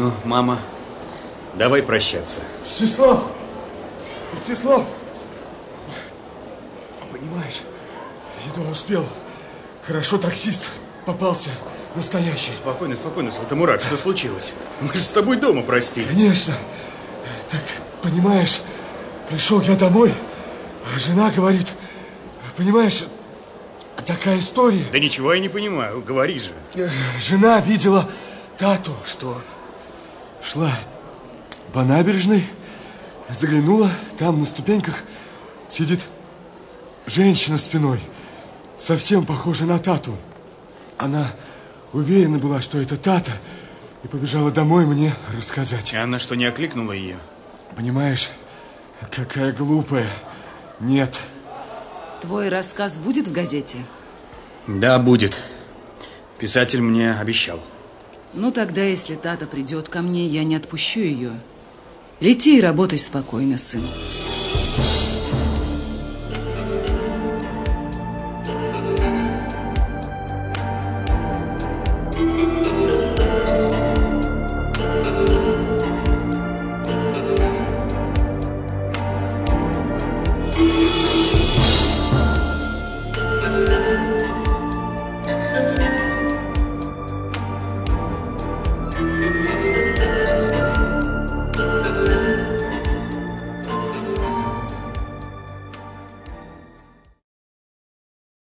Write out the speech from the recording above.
Ну, мама, давай прощаться. Мстислав! Мстислав! Понимаешь, едва успел. Хорошо таксист попался настоящий. Спокойно, спокойно, Салтамурат, что случилось? Мы же с тобой дома простились. Конечно. Так, понимаешь, пришел я домой, а жена говорит, понимаешь, такая история. Да ничего я не понимаю, говори же. Жена видела Тату. Что? Шла по набережной, заглянула, там на ступеньках сидит женщина спиной, совсем похожа на Тату. Она уверена была, что это Тата, и побежала домой мне рассказать. И она что, не окликнула ее? Понимаешь, какая глупая. Нет. Твой рассказ будет в газете? Да, будет. Писатель мне обещал. Ну, тогда, если Тата придет ко мне, я не отпущу ее. Лети и работай спокойно, сын.